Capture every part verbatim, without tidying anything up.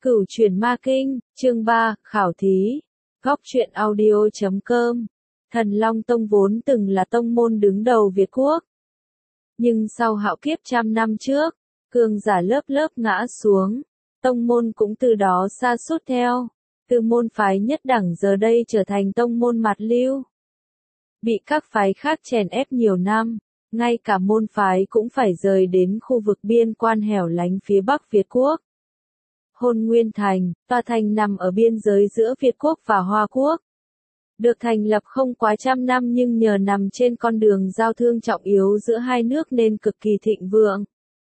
Cửu Truyền Ma Kinh, chương ba, khảo thí. Góc truyện audio chấm com. Thần Long Tông vốn từng là tông môn đứng đầu Việt Quốc. Nhưng sau hạo kiếp trăm năm trước, cường giả lớp lớp ngã xuống, tông môn cũng từ đó sa sút theo. Từ môn phái nhất đẳng giờ đây trở thành tông môn mạt lưu. Bị các phái khác chèn ép nhiều năm, ngay cả môn phái cũng phải rời đến khu vực biên quan hẻo lánh phía Bắc Việt Quốc. Hôn Nguyên Thành, tòa thành nằm ở biên giới giữa Việt Quốc và Hoa Quốc. Được thành lập không quá trăm năm nhưng nhờ nằm trên con đường giao thương trọng yếu giữa hai nước nên cực kỳ thịnh vượng.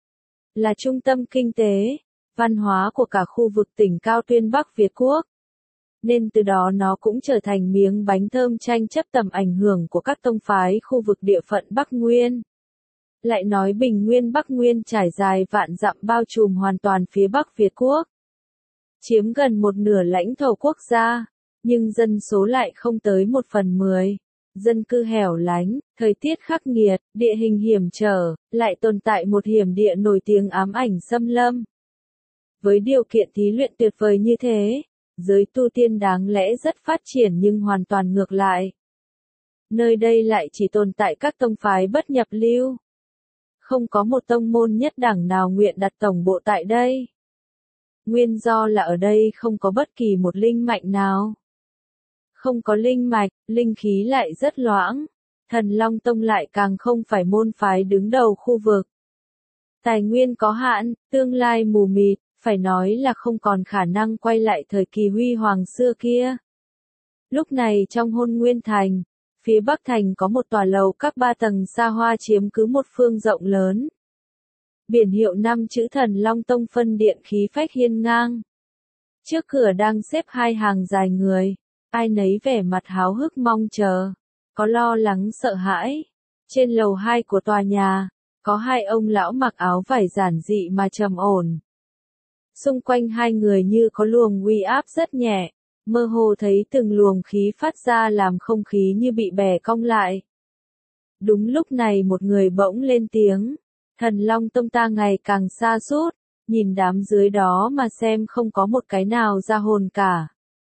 Là trung tâm kinh tế, văn hóa của cả khu vực tỉnh Cao Tuyên Bắc Việt Quốc. Nên từ đó nó cũng trở thành miếng bánh thơm tranh chấp tầm ảnh hưởng của các tông phái khu vực địa phận Bắc Nguyên. Lại nói Bình Nguyên Bắc Nguyên trải dài vạn dặm bao trùm hoàn toàn phía Bắc Việt Quốc. Chiếm gần một nửa lãnh thổ quốc gia, nhưng dân số lại không tới một phần mười. Dân cư hẻo lánh, thời tiết khắc nghiệt, địa hình hiểm trở, lại tồn tại một hiểm địa nổi tiếng ám ảnh xâm lâm. Với điều kiện thí luyện tuyệt vời như thế, giới tu tiên đáng lẽ rất phát triển nhưng hoàn toàn ngược lại. Nơi đây lại chỉ tồn tại các tông phái bất nhập lưu. Không có một tông môn nhất đẳng nào nguyện đặt tổng bộ tại đây. Nguyên do là ở đây không có bất kỳ một linh mạnh nào. Không có linh mạch, linh khí lại rất loãng. Thần Long Tông lại càng không phải môn phái đứng đầu khu vực. Tài nguyên có hạn, tương lai mù mịt, phải nói là không còn khả năng quay lại thời kỳ huy hoàng xưa kia. Lúc này trong Hôn Nguyên Thành, phía Bắc Thành có một tòa lầu các ba tầng xa hoa chiếm cứ một phương rộng lớn. Biển hiệu năm chữ Thần Long Tông phân điện khí phách hiên ngang. Trước cửa đang xếp hai hàng dài người, ai nấy vẻ mặt háo hức mong chờ, có lo lắng sợ hãi. Trên lầu hai của tòa nhà, có hai ông lão mặc áo vải giản dị mà trầm ổn. Xung quanh hai người như có luồng uy áp rất nhẹ, mơ hồ thấy từng luồng khí phát ra làm không khí như bị bẻ cong lại. Đúng lúc này một người bỗng lên tiếng. Thần Long Tông ta ngày càng sa sút, nhìn đám dưới đó mà xem không có một cái nào ra hồn cả.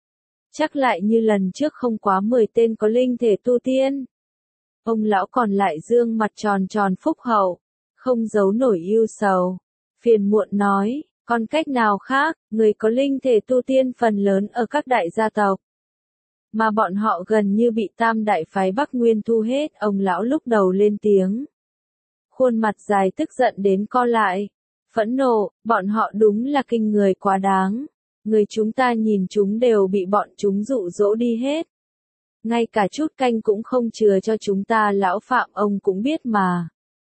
Chắc lại như lần trước không quá mười tên có linh thể tu tiên. Ông lão còn lại dương mặt tròn tròn phúc hậu, không giấu nổi ưu sầu. Phiền muộn nói, còn cách nào khác, người có linh thể tu tiên phần lớn ở các đại gia tộc. Mà bọn họ gần như bị tam đại phái Bắc Nguyên thu hết, ông lão lúc đầu lên tiếng. Khuôn mặt dài tức giận đến co lại. Phẫn nộ, bọn họ đúng là kinh người quá đáng. Người chúng ta nhìn chúng đều bị bọn chúng dụ dỗ đi hết. Ngay cả chút canh cũng không chừa cho chúng ta, lão Phạm ông cũng biết mà.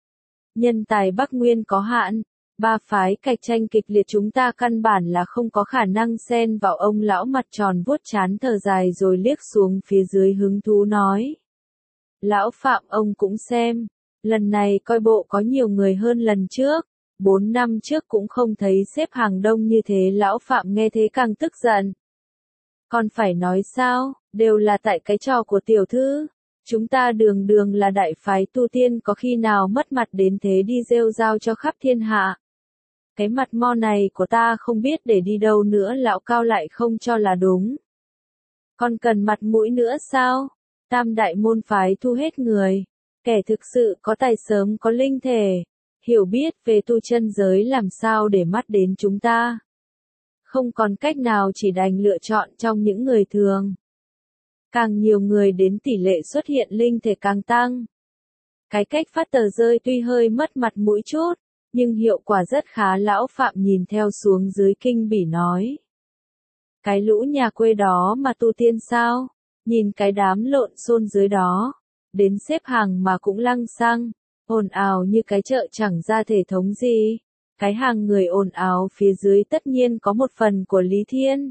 Nhân tài Bắc Nguyên có hạn, ba phái cạnh tranh kịch liệt chúng ta căn bản là không có khả năng xen vào. Ông lão mặt tròn vuốt trán thở dài rồi liếc xuống phía dưới hứng thú nói. Lão Phạm ông cũng xem. Lần này coi bộ có nhiều người hơn lần trước, bốn năm trước cũng không thấy xếp hàng đông như thế. Lão Phạm nghe thế càng tức giận. Còn phải nói sao, đều là tại cái trò của tiểu thư. Chúng ta đường đường là đại phái tu tiên có khi nào mất mặt đến thế đi rêu rao cho khắp thiên hạ. Cái mặt mo này của ta không biết để đi đâu nữa. Lão Cao lại không cho là đúng. Còn cần mặt mũi nữa sao? Tam đại môn phái thu hết người. Kẻ thực sự có tài sớm có linh thể, hiểu biết về tu chân giới làm sao để mắt đến chúng ta. Không còn cách nào chỉ đành lựa chọn trong những người thường. Càng nhiều người đến tỷ lệ xuất hiện linh thể càng tăng. Cái cách phát tờ rơi tuy hơi mất mặt mũi chút, nhưng hiệu quả rất khá. Lão Phạm nhìn theo xuống dưới kinh bỉ nói. Cái lũ nhà quê đó mà tu tiên sao? Nhìn cái đám lộn xôn dưới đó. Đến xếp hàng mà cũng lăng xăng, ồn ào như cái chợ chẳng ra thể thống gì. Cái hàng người ồn ào phía dưới tất nhiên có một phần của Lý Thiên.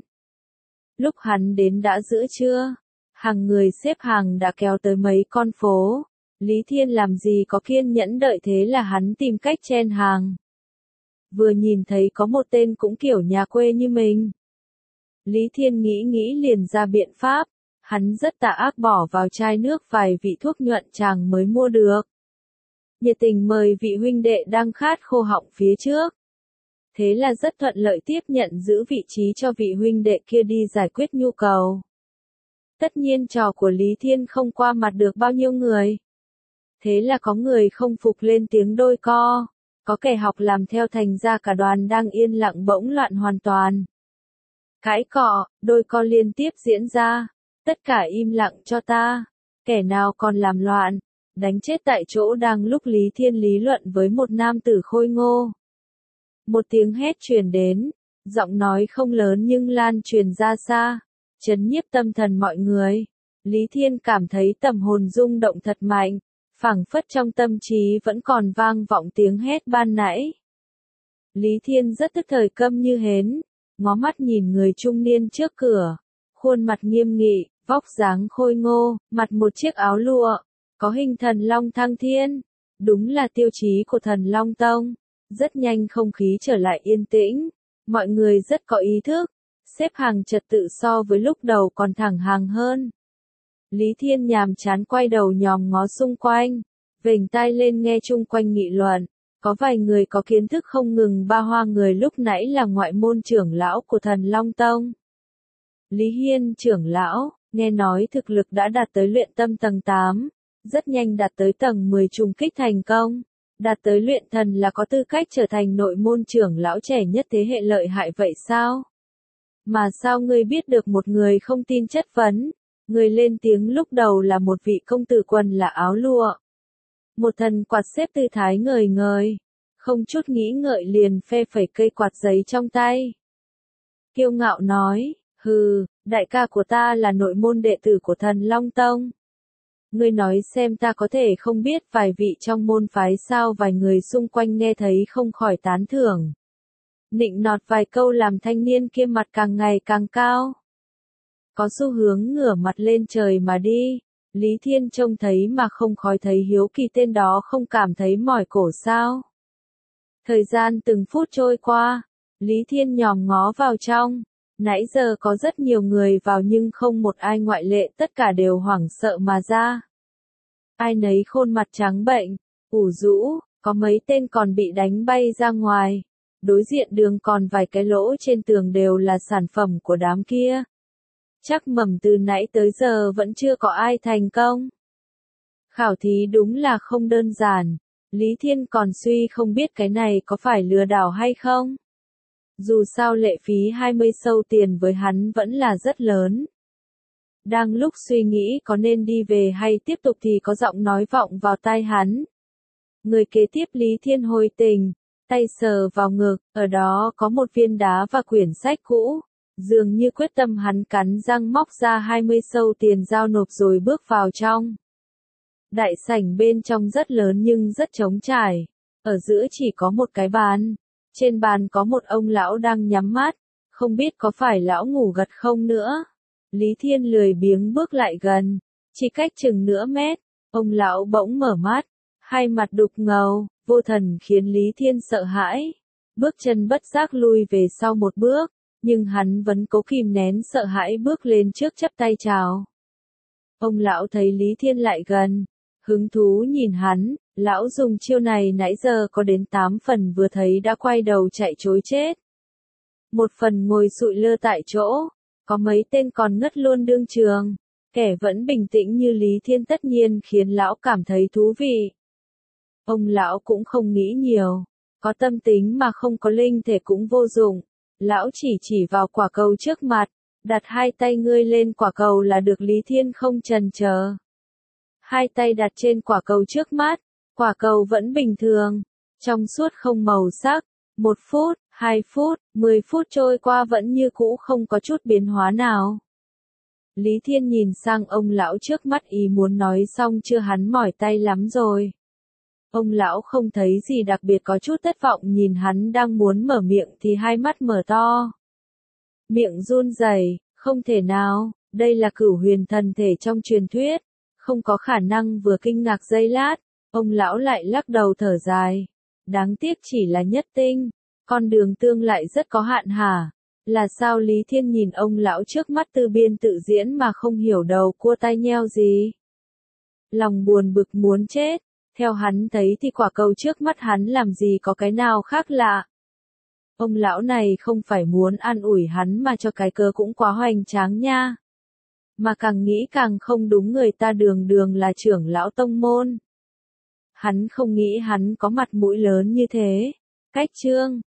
Lúc hắn đến đã giữa trưa, hàng người xếp hàng đã kéo tới mấy con phố. Lý Thiên làm gì có kiên nhẫn đợi, thế là hắn tìm cách chen hàng. Vừa nhìn thấy có một tên cũng kiểu nhà quê như mình. Lý Thiên nghĩ nghĩ liền ra biện pháp. Hắn rất tà ác bỏ vào chai nước vài vị thuốc nhuận chàng mới mua được. Nhiệt tình mời vị huynh đệ đang khát khô họng phía trước. thế là rất thuận lợi tiếp nhận giữ vị trí cho vị huynh đệ kia đi giải quyết nhu cầu. Tất nhiên trò của Lý Thiên không qua mặt được bao nhiêu người. Thế là có người không phục lên tiếng đôi co, có kẻ học làm theo thành ra cả đoàn đang yên lặng bỗng loạn hoàn toàn. Cãi cọ, đôi co liên tiếp diễn ra, tất cả im lặng cho ta, kẻ nào còn làm loạn, đánh chết tại chỗ đang lúc Lý Thiên lý luận với một nam tử khôi ngô. Một tiếng hét truyền đến, giọng nói không lớn nhưng lan truyền ra xa, chấn nhiếp tâm thần mọi người. Lý Thiên cảm thấy tâm hồn rung động thật mạnh, phảng phất trong tâm trí vẫn còn vang vọng tiếng hét ban nãy. Lý Thiên rất tức thời câm như hến, ngó mắt nhìn người trung niên trước cửa, khuôn mặt nghiêm nghị, vóc dáng khôi ngô, mặc một chiếc áo lụa, có hình thần long thăng thiên, đúng là tiêu chí của thần Long Tông. Rất nhanh không khí trở lại yên tĩnh, mọi người rất có ý thức, xếp hàng trật tự so với lúc đầu còn thẳng hàng hơn. Lý Thiên nhàm chán quay đầu nhòm ngó xung quanh, vểnh tai lên nghe chung quanh nghị luận, có vài người có kiến thức không ngừng ba hoa người lúc nãy là ngoại môn trưởng lão của thần Long Tông. Lý Hiên trưởng lão, nghe nói thực lực đã đạt tới luyện tâm tầng tám, rất nhanh đạt tới tầng mười trùng kích thành công. Đạt tới luyện thần là có tư cách trở thành nội môn trưởng lão trẻ nhất thế hệ lợi hại vậy sao? Mà sao ngươi biết được một người không tin chất vấn? Người lên tiếng lúc đầu là một vị công tử quần là áo lụa. Một thần quạt xếp tư thái ngời ngời, không chút nghĩ ngợi liền phê phẩy cây quạt giấy trong tay. Kiêu ngạo nói, hừ, đại ca của ta là nội môn đệ tử của thần Long Tông. Ngươi nói xem ta có thể không biết vài vị trong môn phái sao? Vài người xung quanh nghe thấy không khỏi tán thưởng. Nịnh nọt vài câu làm thanh niên kia mặt càng ngày càng cao. Có xu hướng ngửa mặt lên trời mà đi. Lý Thiên trông thấy mà không khỏi thấy hiếu kỳ, tên đó không cảm thấy mỏi cổ sao? Thời gian từng phút trôi qua, Lý Thiên nhòm ngó vào trong. Nãy giờ có rất nhiều người vào nhưng không một ai ngoại lệ, tất cả đều hoảng sợ mà ra. Ai nấy khuôn mặt trắng bệnh, ủ rũ, có mấy tên còn bị đánh bay ra ngoài. Đối diện đường còn vài cái lỗ trên tường đều là sản phẩm của đám kia. Chắc mầm từ nãy tới giờ vẫn chưa có ai thành công. Khảo thí đúng là không đơn giản. Lý Thiên còn suy không biết cái này có phải lừa đảo hay không. Dù sao lệ phí hai mươi sâu tiền với hắn vẫn là rất lớn. Đang lúc suy nghĩ có nên đi về hay tiếp tục thì có giọng nói vọng vào tai hắn. Người kế tiếp Lý Thiên hồi tình, tay sờ vào ngực, ở đó có một viên đá và quyển sách cũ. Dường như quyết tâm, hắn cắn răng móc ra hai mươi sâu tiền giao nộp rồi bước vào trong. Đại sảnh bên trong rất lớn nhưng rất trống trải. Ở giữa chỉ có một cái bàn. Trên bàn có một ông lão đang nhắm mắt. Không biết có phải lão ngủ gật không nữa. Lý Thiên lười biếng bước lại gần. Chỉ cách chừng nửa mét. Ông lão bỗng mở mắt. Hai mặt đục ngầu, vô thần khiến Lý Thiên sợ hãi. Bước chân bất giác lui về sau một bước. Nhưng hắn vẫn cố kìm nén sợ hãi bước lên trước chắp tay chào. Ông lão thấy Lý Thiên lại gần, hứng thú nhìn hắn, lão dùng chiêu này nãy giờ có đến tám phần vừa thấy đã quay đầu chạy trối chết. Một phần ngồi sụi lơ tại chỗ, có mấy tên còn ngất luôn đương trường, kẻ vẫn bình tĩnh như Lý Thiên tất nhiên khiến lão cảm thấy thú vị. Ông lão cũng không nghĩ nhiều, có tâm tính mà không có linh thể cũng vô dụng. Lão chỉ chỉ vào quả cầu trước mặt, đặt hai tay ngươi lên quả cầu là được. Lý Thiên không chần chờ. Hai tay đặt trên quả cầu trước mắt, quả cầu vẫn bình thường, trong suốt không màu sắc. Một phút, hai phút, mười phút trôi qua vẫn như cũ không có chút biến hóa nào. Lý Thiên nhìn sang ông lão trước mắt ý muốn nói xong chưa, hắn mỏi tay lắm rồi. Ông lão không thấy gì đặc biệt, có chút thất vọng nhìn hắn đang muốn mở miệng thì hai mắt mở to. Miệng run rẩy, không thể nào, đây là cửu huyền thần thể trong truyền thuyết, không có khả năng. Vừa kinh ngạc giây lát, ông lão lại lắc đầu thở dài. Đáng tiếc chỉ là nhất tinh, con đường tương lại rất có hạn hả? Là sao? Lý Thiên nhìn ông lão trước mắt tự biên tự diễn mà không hiểu đầu cua tai nheo gì. Lòng buồn bực muốn chết. Theo hắn thấy thì quả cầu trước mắt hắn làm gì có cái nào khác lạ. Ông lão này không phải muốn an ủi hắn mà cho cái cớ cũng quá hoành tráng nha. Mà càng nghĩ càng không đúng, người ta đường đường là trưởng lão tông môn. Hắn không nghĩ hắn có mặt mũi lớn như thế. Cách chương